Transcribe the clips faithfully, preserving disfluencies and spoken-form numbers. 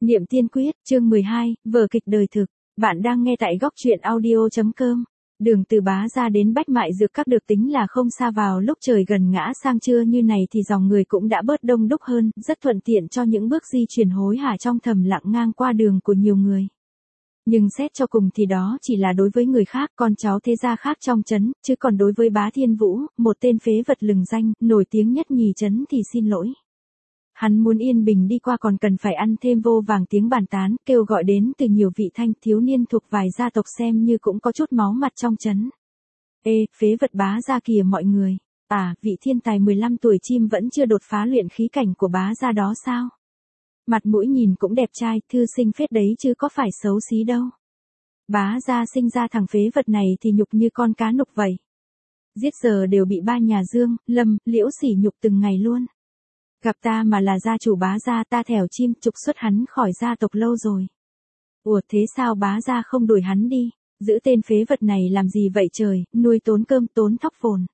Niệm tiên quyết, chương mười hai, vở kịch đời thực. Bạn đang nghe tại góc truyện audio.com. Đường từ Bá Gia đến Bách Mại Dược Các được tính là không xa, vào lúc trời gần ngã sang trưa như này thì dòng người cũng đã bớt đông đúc hơn, rất thuận tiện cho những bước di chuyển hối hả trong thầm lặng ngang qua đường của nhiều người. Nhưng xét cho cùng thì đó chỉ là đối với người khác, con cháu thế gia khác trong trấn, chứ còn đối với Bá Thiên Vũ, một tên phế vật lừng danh, nổi tiếng nhất nhì trấn thì xin lỗi. Hắn muốn yên bình đi qua còn cần phải ăn thêm vô vàng tiếng bàn tán, kêu gọi đến từ nhiều vị thanh thiếu niên thuộc vài gia tộc xem như cũng có chút máu mặt trong trấn. Ê, phế vật Bá Gia kìa mọi người. À, vị thiên tài mười lăm tuổi chim vẫn chưa đột phá luyện khí cảnh của Bá Gia đó sao? Mặt mũi nhìn cũng đẹp trai, thư sinh phết đấy chứ có phải xấu xí đâu. Bá Gia sinh ra thằng phế vật này thì nhục như con cá nục vậy. Giết giờ đều bị ba nhà Dương, Lâm, Liễu sỉ nhục từng ngày luôn. Gặp ta mà là gia chủ Bá Gia, ta thèo chim trục xuất hắn khỏi gia tộc lâu rồi. Ủa thế sao Bá Gia không đuổi hắn đi? Giữ tên phế vật này làm gì vậy trời, nuôi tốn cơm tốn thóc phồn.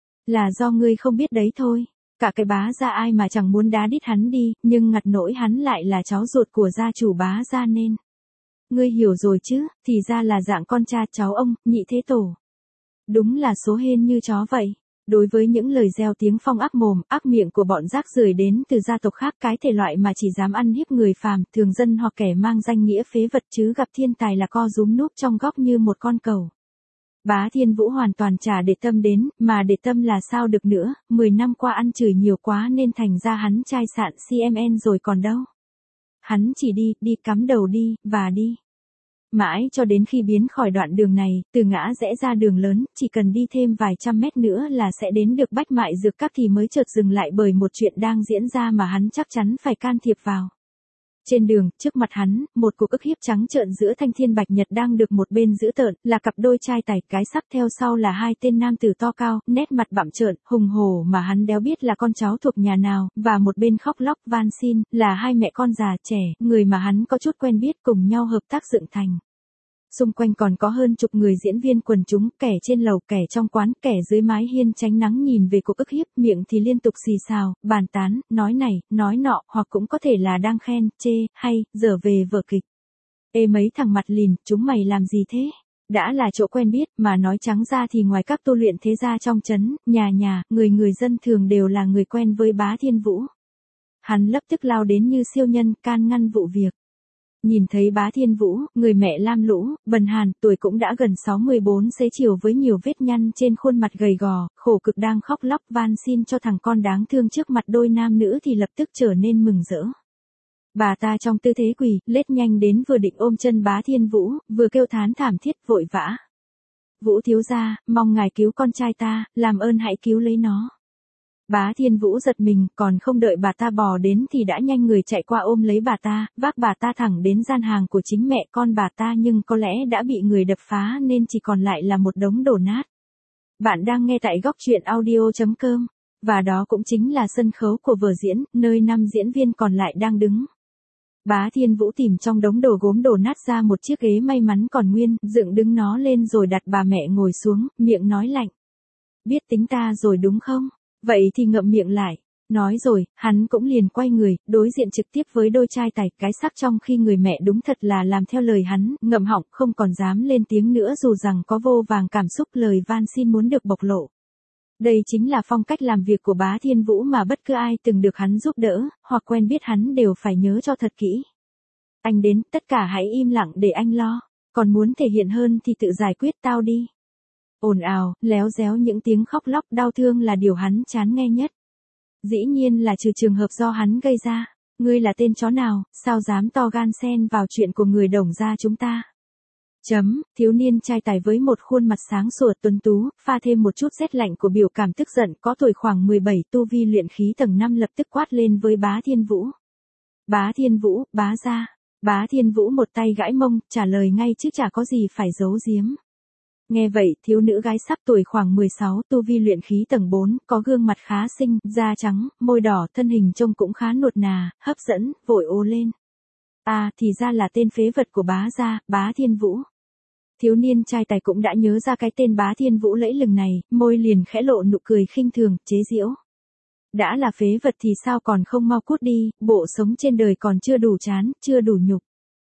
Là do ngươi không biết đấy thôi. Cả cái Bá Gia ai mà chẳng muốn đá đít hắn đi, nhưng ngặt nỗi hắn lại là cháu ruột của gia chủ Bá Gia nên. Ngươi hiểu rồi chứ, thì ra là dạng con cha cháu ông, nhị thế tổ. Đúng là số hên như chó vậy. Đối với những lời gieo tiếng phong ác mồm, ác miệng của bọn rác rưởi đến từ gia tộc khác, cái thể loại mà chỉ dám ăn hiếp người phàm, thường dân hoặc kẻ mang danh nghĩa phế vật, chứ gặp thiên tài là co rúm núp trong góc như một con cẩu. Bá Thiên Vũ hoàn toàn chả để tâm đến, mà để tâm là sao được nữa, mười năm qua ăn chửi nhiều quá nên thành ra hắn chai sạn xê em en rồi còn đâu. Hắn chỉ đi, đi cắm đầu đi, và đi. Mãi cho đến khi biến khỏi đoạn đường này, từ ngã rẽ ra đường lớn, chỉ cần đi thêm vài trăm mét nữa là sẽ đến được Bách Mại Dược Các thì mới chợt dừng lại bởi một chuyện đang diễn ra mà hắn chắc chắn phải can thiệp vào. Trên đường, trước mặt hắn, một cuộc ức hiếp trắng trợn giữa Thanh Thiên Bạch Nhật đang được một bên giữ tợn, là cặp đôi trai tài cái sắc, theo sau là hai tên nam tử to cao, nét mặt bặm trợn, hùng hổ mà hắn đéo biết là con cháu thuộc nhà nào, và một bên khóc lóc van xin, là hai mẹ con già trẻ, người mà hắn có chút quen biết cùng nhau hợp tác dựng thành. Xung quanh còn có hơn chục người diễn viên quần chúng, kẻ trên lầu, kẻ trong quán, kẻ dưới mái hiên tránh nắng nhìn về cuộc ức hiếp, miệng thì liên tục xì xào, bàn tán, nói này, nói nọ, hoặc cũng có thể là đang khen, chê, hay, dở về vở kịch. Ê mấy thằng mặt lìn, chúng mày làm gì thế? Đã là chỗ quen biết, mà nói trắng ra thì ngoài các tu luyện thế gia trong trấn, nhà nhà, người người dân thường đều là người quen với Bá Thiên Vũ. Hắn lập tức lao đến như siêu nhân, can ngăn vụ việc. Nhìn thấy Bá Thiên Vũ, người mẹ lam lũ, bần hàn, tuổi cũng đã gần sáu mươi bốn xế chiều với nhiều vết nhăn trên khuôn mặt gầy gò, khổ cực đang khóc lóc van xin cho thằng con đáng thương trước mặt đôi nam nữ thì lập tức trở nên mừng rỡ. Bà ta trong tư thế quỳ, lết nhanh đến vừa định ôm chân Bá Thiên Vũ, vừa kêu thán thảm thiết vội vã. Vũ thiếu gia, mong ngài cứu con trai ta, làm ơn hãy cứu lấy nó. Bá Thiên Vũ giật mình, còn không đợi bà ta bò đến thì đã nhanh người chạy qua ôm lấy bà ta, vác bà ta thẳng đến gian hàng của chính mẹ con bà ta, nhưng có lẽ đã bị người đập phá nên chỉ còn lại là một đống đổ nát. Bạn đang nghe tại góc truyện audio.com, và đó cũng chính là sân khấu của vở diễn, nơi năm diễn viên còn lại đang đứng. Bá Thiên Vũ tìm trong đống đồ gốm đổ nát ra một chiếc ghế may mắn còn nguyên, dựng đứng nó lên rồi đặt bà mẹ ngồi xuống, miệng nói lạnh. Biết tính ta rồi đúng không? Vậy thì ngậm miệng lại. Nói rồi, hắn cũng liền quay người, đối diện trực tiếp với đôi trai tài cái sắc, trong khi người mẹ đúng thật là làm theo lời hắn, ngậm họng không còn dám lên tiếng nữa dù rằng có vô vàng cảm xúc lời van xin muốn được bộc lộ. Đây chính là phong cách làm việc của Bá Thiên Vũ mà bất cứ ai từng được hắn giúp đỡ, hoặc quen biết hắn đều phải nhớ cho thật kỹ. Anh đến, tất cả hãy im lặng để anh lo. Còn muốn thể hiện hơn thì tự giải quyết tao đi. Ồn ào, léo déo những tiếng khóc lóc đau thương là điều hắn chán nghe nhất. Dĩ nhiên là trừ trường hợp do hắn gây ra. Ngươi là tên chó nào, sao dám to gan xen vào chuyện của người Đồng gia chúng ta? Chấm, thiếu niên trai tài với một khuôn mặt sáng sủa tuấn tú, pha thêm một chút rét lạnh của biểu cảm tức giận, có tuổi khoảng mười bảy, tu vi luyện khí tầng năm, lập tức quát lên với Bá Thiên Vũ. Bá Thiên Vũ, Bá Gia. Bá Thiên Vũ một tay gãi mông, trả lời ngay chứ chả có gì phải giấu giếm. Nghe vậy, thiếu nữ gái sắc tuổi khoảng mười sáu, tu vi luyện khí tầng bốn, có gương mặt khá xinh, da trắng, môi đỏ, thân hình trông cũng khá nuột nà, hấp dẫn, vội ồ lên. À, thì ra là tên phế vật của Bá Gia, Bá Thiên Vũ. Thiếu niên trai tài cũng đã nhớ ra cái tên Bá Thiên Vũ lẫy lừng này, môi liền khẽ lộ nụ cười khinh thường, chế giễu. Đã là phế vật thì sao còn không mau cút đi, bộ sống trên đời còn chưa đủ chán, chưa đủ nhục.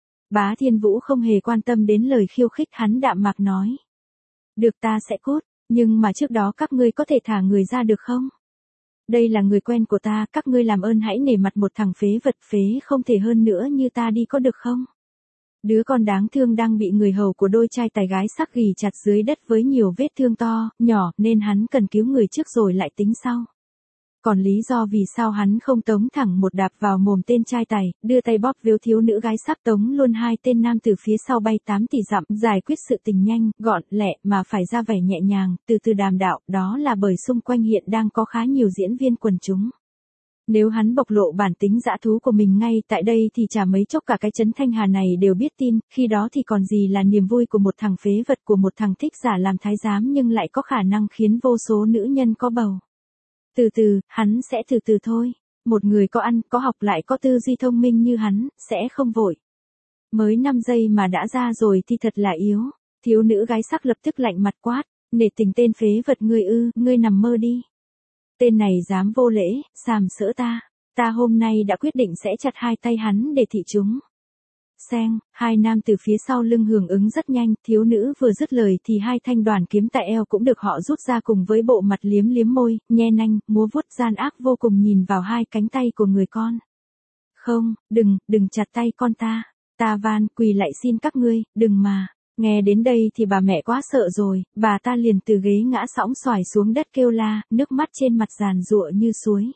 Bá Thiên Vũ không hề quan tâm đến lời khiêu khích, hắn đạm mạc nói. Được, ta sẽ cút, nhưng mà trước đó các ngươi có thể thả người ra được không? Đây là người quen của ta, các ngươi làm ơn hãy nể mặt một thằng phế vật phế không thể hơn nữa như ta đi có được không? Đứa con đáng thương đang bị người hầu của đôi trai tài gái sắc ghì chặt dưới đất với nhiều vết thương to, nhỏ, nên hắn cần cứu người trước rồi lại tính sau. Còn lý do vì sao hắn không tống thẳng một đạp vào mồm tên trai tài, đưa tay bóp véo thiếu nữ gái sắc, tống luôn hai tên nam từ phía sau bay tám tỷ dặm, giải quyết sự tình nhanh, gọn, lẹ mà phải ra vẻ nhẹ nhàng, từ từ đàm đạo, đó là bởi xung quanh hiện đang có khá nhiều diễn viên quần chúng. Nếu hắn bộc lộ bản tính dã thú của mình ngay tại đây thì chả mấy chốc cả cái trấn Thanh Hà này đều biết tin, khi đó thì còn gì là niềm vui của một thằng phế vật, của một thằng thích giả làm thái giám nhưng lại có khả năng khiến vô số nữ nhân có bầu. Từ từ, hắn sẽ từ từ thôi. Một người có ăn, có học lại có tư duy thông minh như hắn, sẽ không vội. Mới năm giây mà đã ra rồi thì thật là yếu. Thiếu nữ gái sắc lập tức lạnh mặt quát, nể tình tên phế vật ngươi ư, ngươi nằm mơ đi. Tên này dám vô lễ, sàm sỡ ta. Ta hôm nay đã quyết định sẽ chặt hai tay hắn để thị chúng. Xeng, hai nam từ phía sau lưng hưởng ứng rất nhanh, thiếu nữ vừa dứt lời thì hai thanh đoàn kiếm tại eo cũng được họ rút ra cùng với bộ mặt liếm liếm môi, nhe nanh, múa vuốt gian ác vô cùng nhìn vào hai cánh tay của người con. Không, đừng, đừng chặt tay con ta. Ta van, quỳ lại xin các ngươi, đừng mà. Nghe đến đây thì bà mẹ quá sợ rồi, bà ta liền từ ghế ngã sõng xoài xuống đất kêu la, nước mắt trên mặt giàn giụa như suối.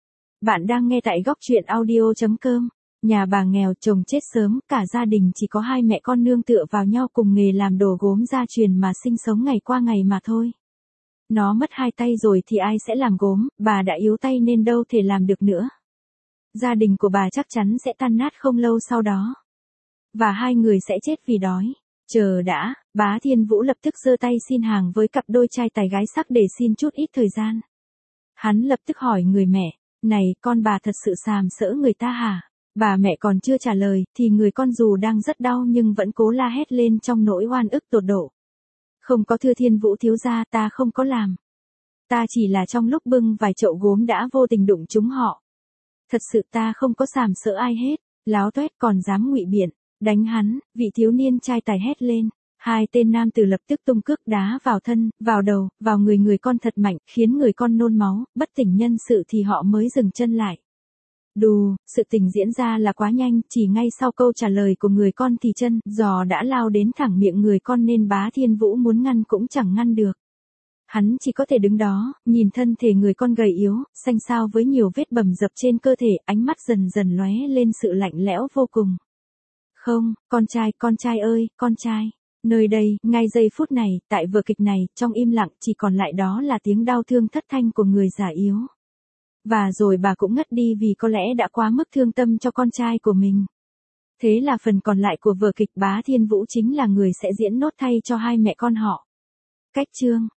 Bạn đang nghe tại góc truyện audio chấm com. Nhà bà nghèo, chồng chết sớm, cả gia đình chỉ có hai mẹ con nương tựa vào nhau cùng nghề làm đồ gốm gia truyền mà sinh sống ngày qua ngày mà thôi. Nó mất hai tay rồi thì ai sẽ làm gốm, bà đã yếu tay nên đâu thể làm được nữa. Gia đình của bà chắc chắn sẽ tan nát không lâu sau đó. Và hai người sẽ chết vì đói. Chờ đã, Bá Thiên Vũ lập tức giơ tay xin hàng với cặp đôi trai tài gái sắc để xin chút ít thời gian. Hắn lập tức hỏi người mẹ, này con bà thật sự sàm sỡ người ta hả? Bà mẹ còn chưa trả lời, thì người con dù đang rất đau nhưng vẫn cố la hét lên trong nỗi oan ức tột độ. Không có, thưa Thiên Vũ thiếu gia, ta không có làm. Ta chỉ là trong lúc bưng vài chậu gốm đã vô tình đụng chúng họ. Thật sự ta không có sàm sỡ ai hết, láo toét còn dám ngụy biện, đánh hắn, vị thiếu niên trai tài hét lên. Hai tên nam tử lập tức tung cước đá vào thân, vào đầu, vào người người con thật mạnh, khiến người con nôn máu, bất tỉnh nhân sự thì họ mới dừng chân lại. Đù, sự tình diễn ra là quá nhanh, chỉ ngay sau câu trả lời của người con thì chân giò đã lao đến thẳng miệng người con nên Bá Thiên Vũ muốn ngăn cũng chẳng ngăn được. Hắn chỉ có thể đứng đó, nhìn thân thể người con gầy yếu, xanh xao với nhiều vết bầm dập trên cơ thể, ánh mắt dần dần lóe lên sự lạnh lẽo vô cùng. Không, con trai, con trai ơi, con trai. Nơi đây, ngay giây phút này, tại vở kịch này, trong im lặng chỉ còn lại đó là tiếng đau thương thất thanh của người già yếu. Và rồi bà cũng ngất đi vì có lẽ đã quá mức thương tâm cho con trai của mình. Thế là phần còn lại của vở kịch Bá Thiên Vũ chính là người sẽ diễn nốt thay cho hai mẹ con họ. Cách chương